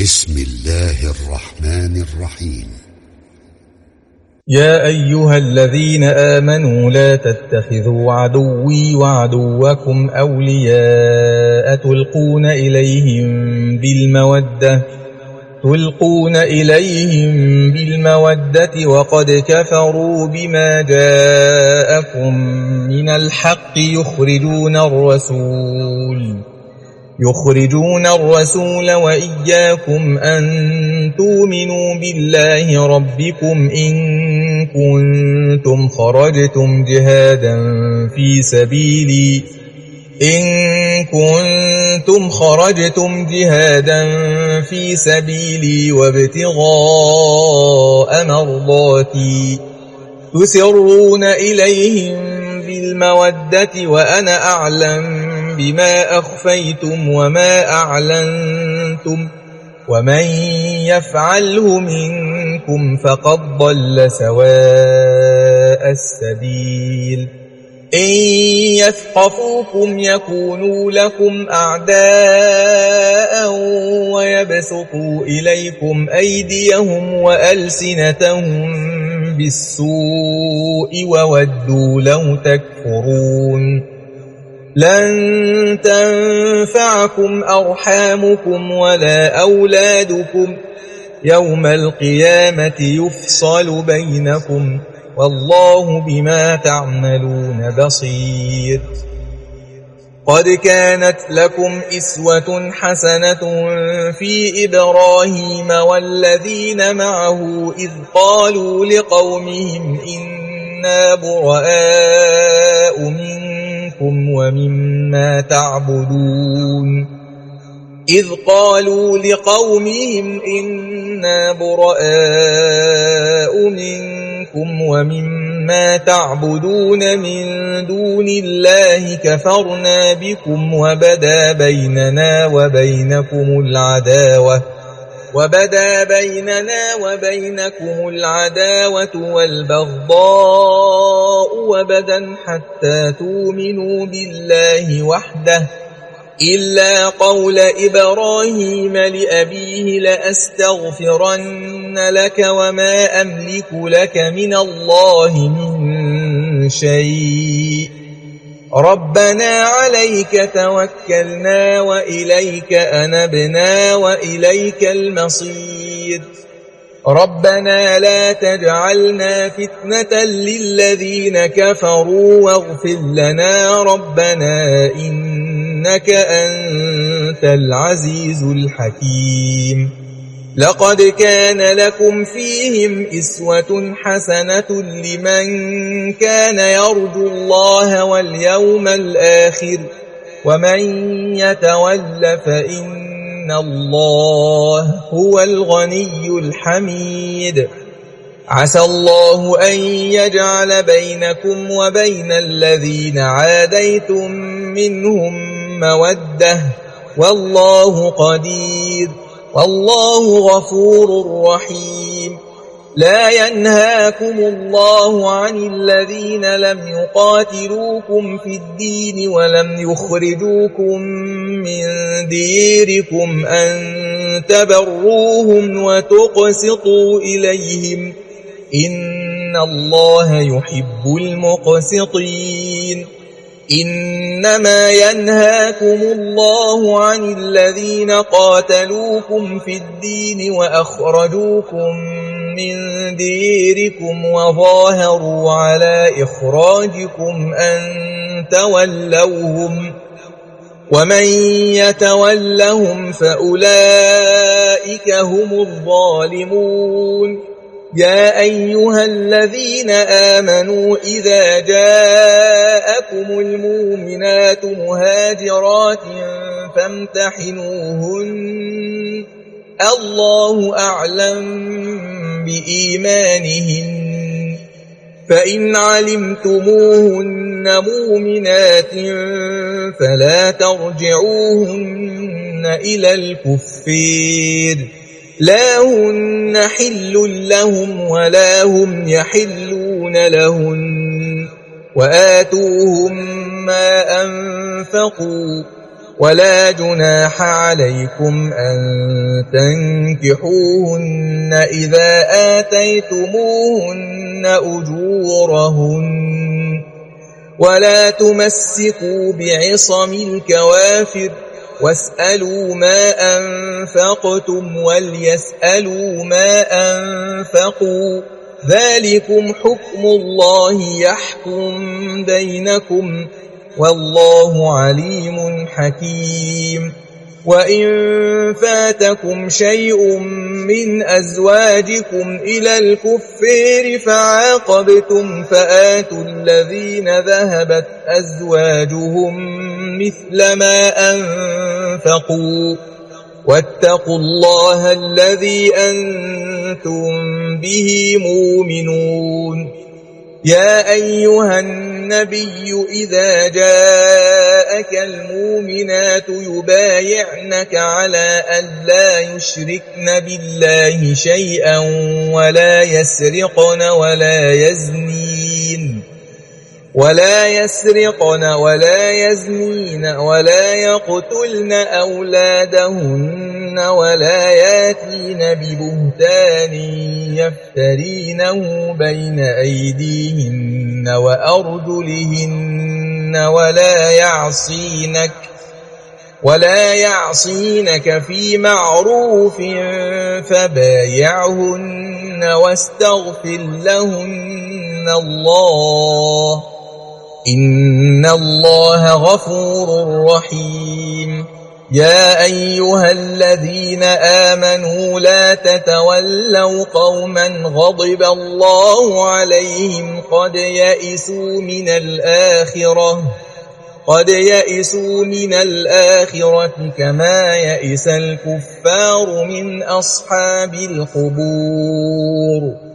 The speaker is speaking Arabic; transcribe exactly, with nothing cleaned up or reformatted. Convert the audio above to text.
بسم الله الرحمن الرحيم. يا أيها الذين آمنوا لا تتخذوا عدوي وعدوكم أولياء تلقون إليهم بالمودة تلقون إليهم بالمودة وقد كفروا بما جاءكم من الحق يخرجون الرسول يخرجون الرسول وإياكم أن تؤمنوا بالله ربكم إن كنتم خرجتم جهادا في سبيلي إن كنتم خرجتم جهادا في سبيلي وابتغاء مرضاتي تسرون إليهم بالمودة وأنا أعلم بما أخفيتم وما أعلنتم ومن يفعله منكم فقد ضل سواء السبيل إن يثقفوكم يكونوا لكم أعداء ويبسطوا إليكم أيديهم وألسنتهم بالسوء وودوا لو تكفرون لن تنفعكم أرحامكم ولا أولادكم يوم القيامة يفصل بينكم والله بما تعملون بصير. قد كانت لكم إسوة حسنة في إبراهيم والذين معه إذ قالوا لقومهم إنا براء منكم ومما تعبدون إذ قالوا لقومهم إنا براء منكم ومما تعبدون من دون الله كفرنا بكم وبدا بيننا وبينكم العداوة وبدا بيننا وبينكم العداوة والبغضاء وبدا حتى تؤمنوا بالله وحده إلا قول إبراهيم لأبيه لأستغفرن لك وما أملك لك من الله من شيء ربنا عليك توكلنا وإليك أنبنا وإليك المصير ربنا لا تجعلنا فتنة للذين كفروا واغفر لنا ربنا إنك أنت العزيز الحكيم. لقد كان لكم فيهم إسوة حسنة لمن كان يرجو الله واليوم الآخر ومن يتول فإن إن الله هو الغني الحميد. عسى الله أن يجعل بينكم وبين الذين عاديتم منهم مودة والله قدير والله غفور رحيم. لا ينهاكم الله عن الذين لم يقاتلوكم في الدين ولم يخرجوكم من ديركم أن تبروهم وتقسطوا إليهم إن الله يحب المقسطين. إنما ينهاكم الله عن الذين قاتلوكم في الدين وأخرجوكم من ديركم وظاهروا على إخراجكم أن تولوهم ومن يتولهم فأولئك هم الظالمون. يا أيها الذين آمنوا إذا جاءكم المؤمنات مهاجرات فامتحنوهن الله أعلم بإيمانهن فإن علمتموهن مؤمنات فلا ترجعوهن إلى الكفار لا هن حل لهم ولا هم يحلون لهن وآتوهم ما أنفقوا ولا جناح عليكم أن تنكحوهن إذا آتيتموهن أجورهن ولا تمسكوا بعصم الكوافر واسألوا ما أنفقتم وليسألوا ما أنفقوا ذلكم حكم الله يحكم بينكم والله عليم حكيم. وإن فاتكم شيء من أزواجكم إلى الكفار فعاقبتم فآتوا الذين ذهبت أزواجهم مثل ما أنفقوا واتقوا الله الذي أنتم به مؤمنون. يا أيها النبي إذا جاءك المؤمنات يبايعنك على أن لا يشركن بالله شيئا ولا يسرقن ولا يزنين ولا يسرقن ولا يزنين ولا يقتلن أولادهن ولا ياتين ببهتان يفترينه بين أيديهن وأرجلهن ولا يعصينك ولا يعصينك في معروف فبايعهن واستغفر لهن الله إن الله غفور رحيم. يا أيها الذين آمنوا لا تتولوا قوما غضب الله عليهم قد يئسوا من الآخرة قد يئسوا من الآخرة كما يئس الكفار من أصحاب القبور.